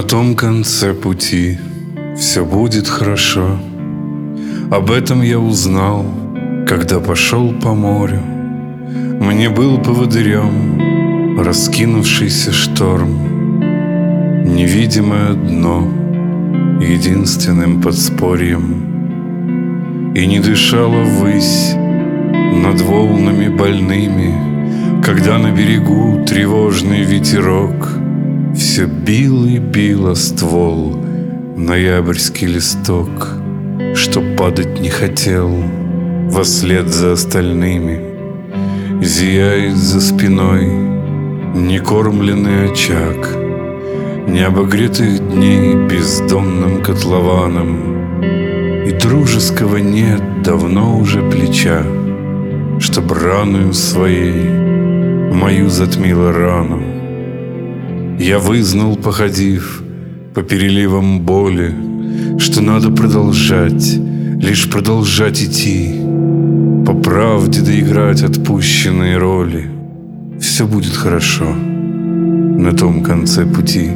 том конце пути все будет хорошо. Об этом я узнал, когда пошел по морю. Мне был поводырем раскинувшийся шторм, невидимое дно единственным подспорьем. И не дышала ввысь над волнами больными, когда на берегу тревожный ветерок все бил и бил о ствол ноябрьский листок, что падать не хотел вослед за остальными. Зияет за спиной некормленный очаг необогретых дней бездонным котлованом, и дружеского нет давно уже плеча, чтоб раною своей мою затмила рану. Я вызнал, походив по переливам боли, что надо продолжать, лишь продолжать идти, по правде доиграть отпущенные роли. Все будет хорошо на том конце пути.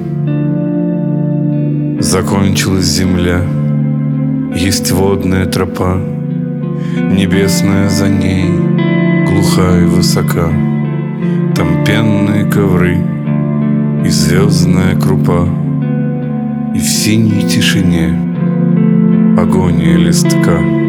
Закончилась земля, есть водная тропа, небесная за ней, глухая и высока. Там пенные ковры и звездная крупа, и в синей тишине агония листка.